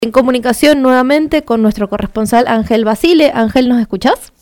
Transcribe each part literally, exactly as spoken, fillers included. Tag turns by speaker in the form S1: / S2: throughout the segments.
S1: En comunicación nuevamente con nuestro corresponsal Ángel Basile. Ángel, ¿nos escuchás?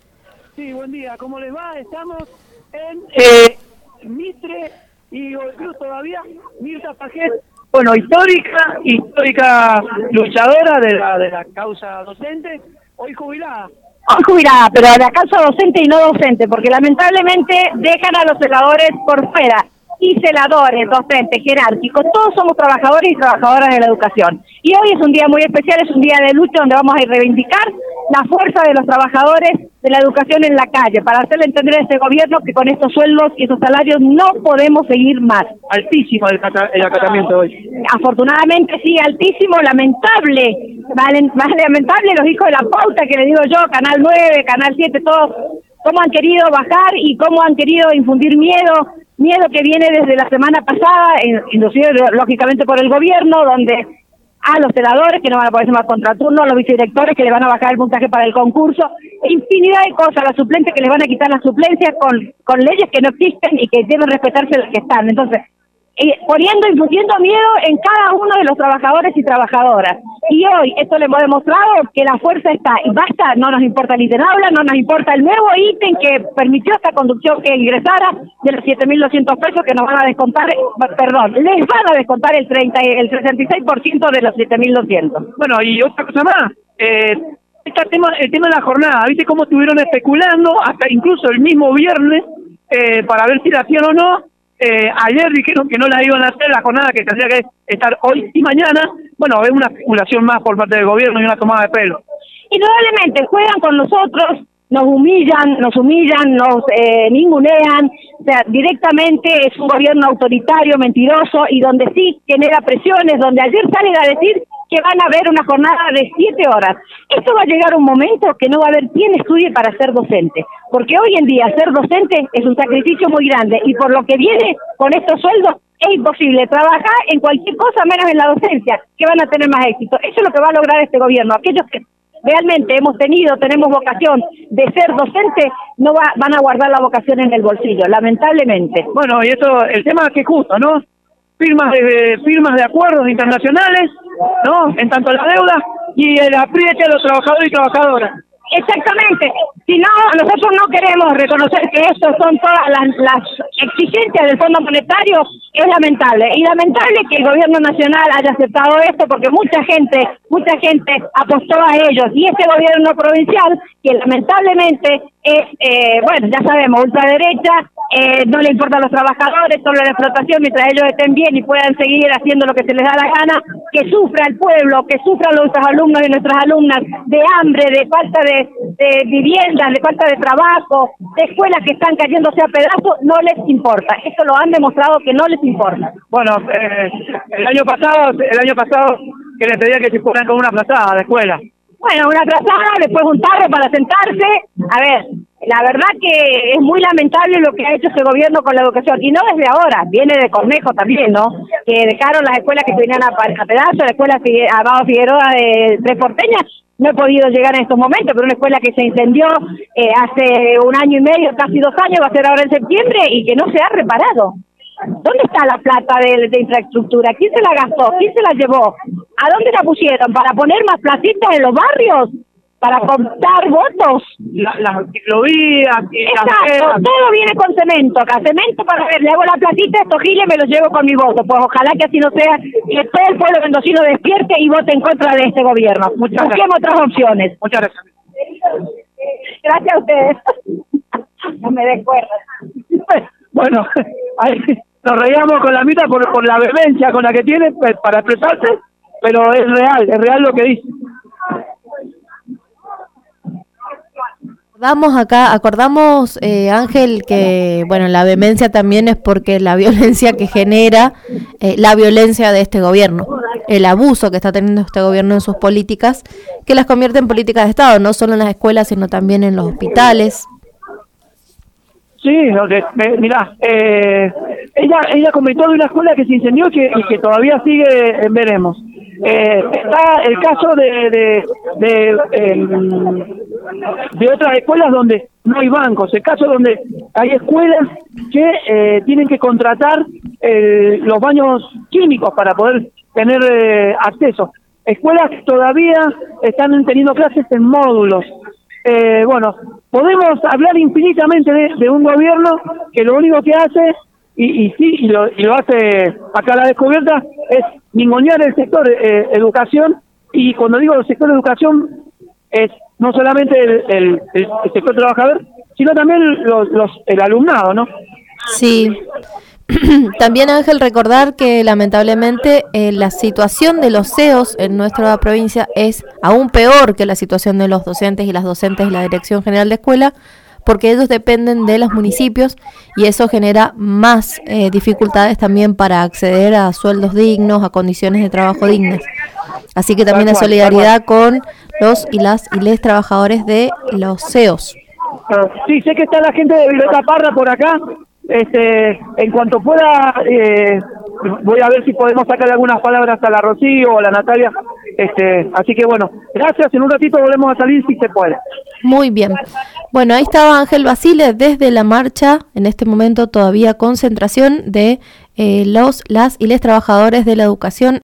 S2: Sí, buen día. ¿Cómo les va? Estamos en eh, Mitre y incluso todavía Mirta Pajet, bueno, histórica, histórica luchadora de la, de la causa docente, hoy jubilada.
S3: Hoy jubilada, pero de la causa docente y no docente, porque lamentablemente dejan a los celadores por fuera. Y celadores, docentes, jerárquicos, todos somos trabajadores y trabajadoras de la educación. Y hoy es un día muy especial, es un día de lucha donde vamos a reivindicar la fuerza de los trabajadores de la educación en la calle, para hacerle entender a este gobierno que con estos sueldos y esos salarios no podemos seguir más.
S2: Altísimo el, el acatamiento hoy.
S3: Afortunadamente sí, altísimo, lamentable, vale, vale, lamentable los hijos de la pauta que le digo yo, Canal nueve, Canal siete, todos, cómo han querido bajar y cómo han querido infundir miedo, miedo que viene desde la semana pasada, inducido lógicamente por el gobierno, donde a los celadores que no van a poder ser más contraturno, a los vicedirectores que le van a bajar el puntaje para el concurso, infinidad de cosas, a las suplentes que les van a quitar las suplencias con, con leyes que no existen y que deben respetarse las que están. Entonces, eh, poniendo, infundiendo miedo en cada uno de los trabajadores y trabajadoras. Y hoy esto le hemos demostrado que la fuerza está, y basta, no nos importa el ítem aula, no nos importa el nuevo ítem que permitió esta conducción que ingresara de los siete mil doscientos pesos que nos van a descontar, perdón, les van a descontar el treinta, el sesenta y seis por ciento de los siete mil doscientos.
S2: Bueno, y otra cosa más, eh, este tema, el tema de la jornada, ¿viste cómo estuvieron especulando hasta incluso el mismo viernes eh, para ver si la hacían o no? Eh, ayer dijeron que no la iban a hacer, la jornada que tendría que estar hoy y mañana. Bueno, es una especulación más por parte del gobierno y una tomada de pelo.
S3: Indudablemente, juegan con nosotros, nos humillan, nos humillan, nos eh, ningunean, o sea, directamente es un gobierno autoritario, mentiroso, y donde sí genera presiones, donde ayer salen a decir que van a haber una jornada de siete horas. Esto va a llegar un momento que no va a haber quien estudie para ser docente, porque hoy en día ser docente es un sacrificio muy grande, y por lo que viene con estos sueldos es imposible trabajar en cualquier cosa menos en la docencia, que van a tener más éxito. Eso es lo que va a lograr este gobierno. Aquellos que realmente hemos tenido, tenemos vocación de ser docente, no va, van a guardar la vocación en el bolsillo, lamentablemente.
S2: Bueno, y eso, el tema es que es justo, ¿no? Firmas de, firmas de acuerdos internacionales, ¿no? En tanto la deuda y el apriete a los trabajadores y trabajadoras.
S3: Exactamente. Si no, nosotros no queremos reconocer que estos son todas las, las exigencias del Fondo Monetario, es lamentable. Y lamentable que el gobierno nacional haya aceptado esto, porque mucha gente, mucha gente apostó a ellos. Y este gobierno provincial, que lamentablemente es, eh, bueno, ya sabemos, ultraderecha, eh, no le importa a los trabajadores, solo la explotación, mientras ellos estén bien y puedan seguir haciendo lo que se les da la gana, que sufra el pueblo, que sufran nuestros alumnos y nuestras alumnas de hambre, de falta de, de viviendas, de falta de trabajo, de escuelas que están cayéndose a pedazos, no les importa. Esto lo han demostrado que no les importa.
S2: Bueno, eh, el año pasado, el año pasado que les pedía que se fueran con una plazada de escuela.
S3: Bueno, una plazada, después un tarro para sentarse. A ver, la verdad que es muy lamentable lo que ha hecho este gobierno con la educación, y no desde ahora, viene de Cornejo también, ¿no? Que dejaron las escuelas que venían a, a pedazos, la escuela Amado Figueroa de Tres Porteñas. No he podido llegar en estos momentos, pero una escuela que se incendió eh, hace un año y medio, casi dos años, va a ser ahora en septiembre, y que no se ha reparado. ¿Dónde está la plata de, de infraestructura? ¿Quién se la gastó? ¿Quién se la llevó? ¿A dónde la pusieron? ¿Para poner más placitas en los barrios? ¿Para contar votos?
S2: La, las ciclovías...
S3: Exacto, todo viene con cemento acá. Cemento para ver, le hago la platita a estos giles, me los llevo con mi voto. Pues ojalá que así no sea, que todo el pueblo mendocino despierte y vote en contra de este gobierno. Muchas Busquemos gracias. Otras opciones.
S2: Muchas gracias.
S3: Gracias a ustedes. No me den cuerda.
S2: Bueno, ahí nos reíamos con la mitad por, por la vehemencia con la que tiene para expresarse, pero es real, es real lo que dice.
S1: Acordamos acá, acordamos eh, Ángel, que bueno, la vehemencia también es porque la violencia que genera, eh, la violencia de este gobierno, el abuso que está teniendo este gobierno en sus políticas, que las convierte en políticas de Estado, no solo en las escuelas, sino también en los hospitales.
S2: Sí, lo que, eh, mirá, eh, ella ella comentó de una escuela que se incendió y que, y que todavía sigue en veremos. Eh, está el caso de de de, eh, de otras escuelas donde no hay bancos, el caso donde hay escuelas que eh, tienen que contratar eh, los baños químicos para poder tener eh, acceso. escuelas que todavía están teniendo clases en módulos. Eh, bueno, podemos hablar infinitamente de, de un gobierno que lo único que hace, y, y sí, y lo, y lo hace acá a la descubierta, es ningunear el sector eh, educación, y cuando digo el sector educación, es no solamente el, el, el sector trabajador, sino también los, los el alumnado, ¿no?
S1: Sí. También, Ángel, recordar que lamentablemente eh, la situación de los C E Os en nuestra provincia es aún peor que la situación de los docentes y las docentes de la Dirección General de Escuela, porque ellos dependen de los municipios y eso genera más eh, dificultades también para acceder a sueldos dignos, a condiciones de trabajo dignas. Así que también la solidaridad con los y las y les trabajadores de los C E Os.
S2: Sí, sé que está la gente de Violeta Parra por acá. Este, en cuanto pueda, eh, voy a ver si podemos sacar algunas palabras a la Rocío o a la Natalia. Este, así que bueno, gracias. En un ratito volvemos a salir si se puede.
S1: Muy bien. Bueno, ahí estaba Ángel Basile desde la marcha, en este momento todavía concentración de eh, los, las y les trabajadores de la educación